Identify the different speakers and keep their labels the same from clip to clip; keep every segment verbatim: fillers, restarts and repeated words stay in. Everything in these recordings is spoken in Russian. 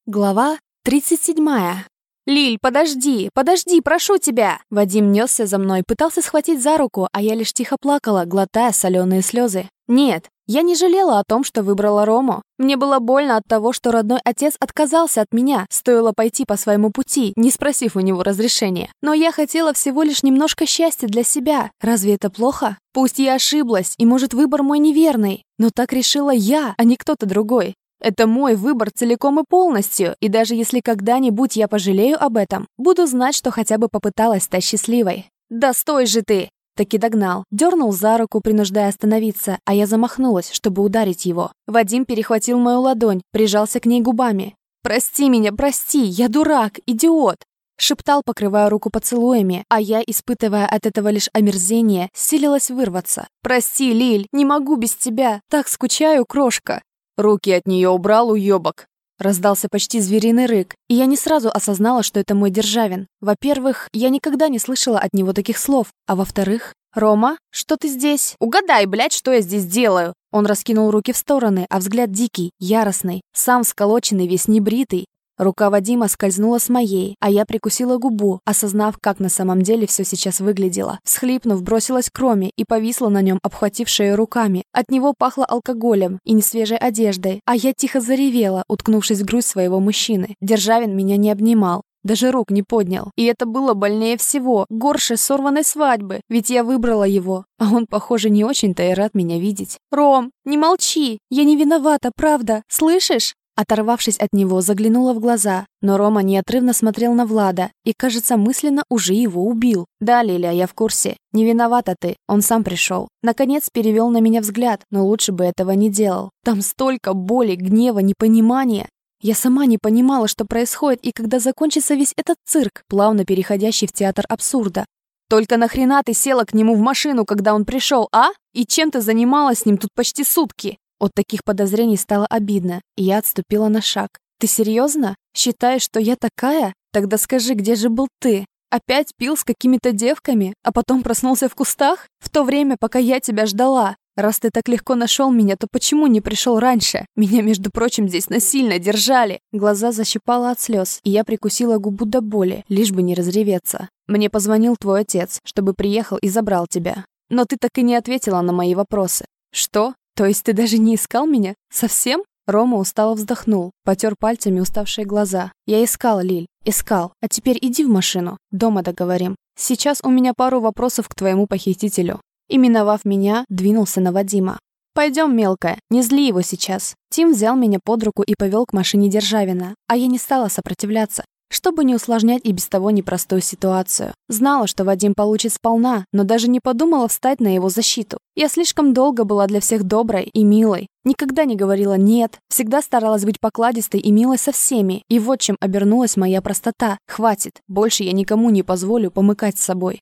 Speaker 1: Глава тридцать седьмая. «Лиль, подожди, подожди, прошу тебя!» Вадим несся за мной, пытался схватить за руку, а я лишь тихо плакала, глотая соленые слезы. Нет, я не жалела о том, что выбрала Рому. Мне было больно от того, что родной отец отказался от меня, стоило пойти по своему пути, не спросив у него разрешения. Но я хотела всего лишь немножко счастья для себя. Разве это плохо? Пусть я ошиблась, и, может, выбор мой неверный, но так решила я, а не кто-то другой. Это мой выбор целиком и полностью, и даже если когда-нибудь я пожалею об этом, буду знать, что хотя бы попыталась стать счастливой. «Да стой же ты!» Таки догнал, дернул за руку, принуждая остановиться, а я замахнулась, чтобы ударить его. Вадим перехватил мою ладонь, прижался к ней губами. «Прости меня, прости, я дурак, идиот!» Шептал, покрывая руку поцелуями, а я, испытывая от этого лишь омерзение, силилась вырваться. «Прости, Лиль, не могу без тебя, так скучаю, крошка!» «Руки от нее убрал, уебок!» Раздался почти звериный рык, и я не сразу осознала, что это мой Державин. Во-первых, я никогда не слышала от него таких слов, а во-вторых, «Рома, что ты здесь? Угадай, блядь, что я здесь делаю!» Он раскинул руки в стороны, а взгляд дикий, яростный, сам сколоченный, весь небритый. Рука Вадима скользнула с моей, а я прикусила губу, осознав, как на самом деле все сейчас выглядело. Всхлипнув, бросилась к Роме и повисла на нем, обхватив шею руками. От него пахло алкоголем и несвежей одеждой, а я тихо заревела, уткнувшись в грудь своего мужчины. Державин меня не обнимал, даже рук не поднял. И это было больнее всего, горше сорванной свадьбы, ведь я выбрала его, а он, похоже, не очень-то и рад меня видеть. «Ром, не молчи, я не виновата, правда, слышишь?» Оторвавшись от него, заглянула в глаза, но Рома неотрывно смотрел на Влада и, кажется, мысленно уже его убил. «Да, Лиля, я в курсе. Не виновата ты, он сам пришел». Наконец перевел на меня взгляд, но лучше бы этого не делал. Там столько боли, гнева, непонимания. Я сама не понимала, что происходит и когда закончится весь этот цирк, плавно переходящий в театр абсурда. «Только нахрена ты села к нему в машину, когда он пришел, а? И чем ты занималась с ним тут почти сутки?» От таких подозрений стало обидно, и я отступила на шаг. «Ты серьезно? Считаешь, что я такая? Тогда скажи, где же был ты? Опять пил с какими-то девками, а потом проснулся в кустах? В то время, пока я тебя ждала? Раз ты так легко нашел меня, то почему не пришел раньше? Меня, между прочим, здесь насильно держали». Глаза защипало от слез, и я прикусила губу до боли, лишь бы не разреветься. «Мне позвонил твой отец, чтобы приехал и забрал тебя. Но ты так и не ответила на мои вопросы». «Что? То есть ты даже не искал меня? Совсем?» Рома устало вздохнул, потер пальцами уставшие глаза. «Я искал, Лиль, искал. А теперь иди в машину, дома договорим. Сейчас у меня пару вопросов к твоему похитителю». И, миновав меня, двинулся на Вадима. «Пойдем, мелкая, не зли его сейчас». Тим взял меня под руку и повел к машине Державина, а я не стала сопротивляться, чтобы не усложнять и без того непростую ситуацию. Знала, что Вадим получит сполна, но даже не подумала встать на его защиту. Я слишком долго была для всех доброй и милой. Никогда не говорила «нет», всегда старалась быть покладистой и милой со всеми. И вот чем обернулась моя простота. Хватит, больше я никому не позволю помыкать с собой.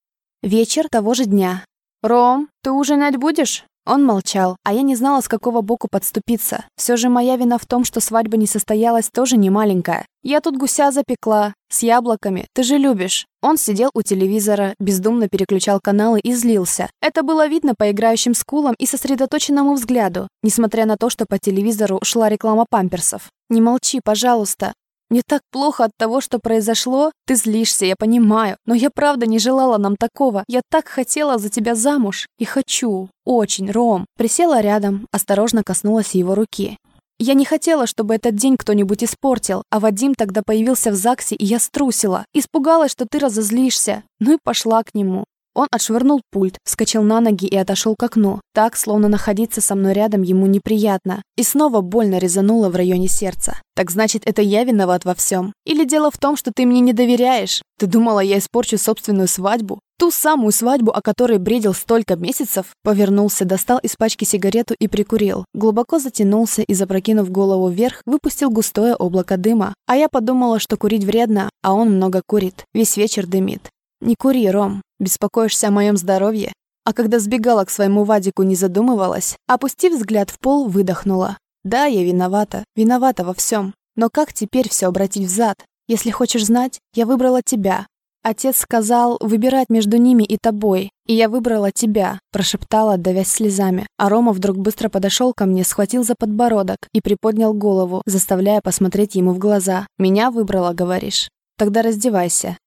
Speaker 1: Вечер того же дня. «Ром, ты ужинать будешь?» Он молчал, а я не знала, с какого боку подступиться. Все же моя вина в том, что свадьба не состоялась, тоже не маленькая. Я тут гуся запекла, с яблоками, ты же любишь. Он сидел у телевизора, бездумно переключал каналы и злился. Это было видно по играющим скулам и сосредоточенному взгляду, несмотря на то, что по телевизору шла реклама памперсов. «Не молчи, пожалуйста. Мне так плохо от того, что произошло. Ты злишься, я понимаю. Но я правда не желала нам такого. Я так хотела за тебя замуж. И хочу. Очень, Ром». Присела рядом, осторожно коснулась его руки. «Я не хотела, чтобы этот день кто-нибудь испортил, а Вадим тогда появился в ЗАГСе, и я струсила. Испугалась, что ты разозлишься. Ну и пошла к нему». Он отшвырнул пульт, вскочил на ноги и отошел к окну. Так, словно находиться со мной рядом ему неприятно. И снова больно резануло в районе сердца. «Так значит, это я виноват во всем? Или дело в том, что ты мне не доверяешь? Ты думала, я испорчу собственную свадьбу? Ту самую свадьбу, о которой бредил столько месяцев?» Повернулся, достал из пачки сигарету и прикурил. Глубоко затянулся и, запрокинув голову вверх, выпустил густое облако дыма. А я подумала, что курить вредно, а он много курит. Весь вечер дымит. «Не кури, Ром. Беспокоишься о моем здоровье?» А когда сбегала к своему Вадику, не задумывалась. Опустив взгляд в пол, выдохнула. «Да, я виновата. Виновата во всем. Но как теперь все обратить взад? Если хочешь знать, я выбрала тебя. Отец сказал выбирать между ними и тобой, и я выбрала тебя», – прошептала, давясь слезами. А Рома вдруг быстро подошел ко мне, схватил за подбородок и приподнял голову, заставляя посмотреть ему в глаза. «Меня выбрала, говоришь? Тогда раздевайся».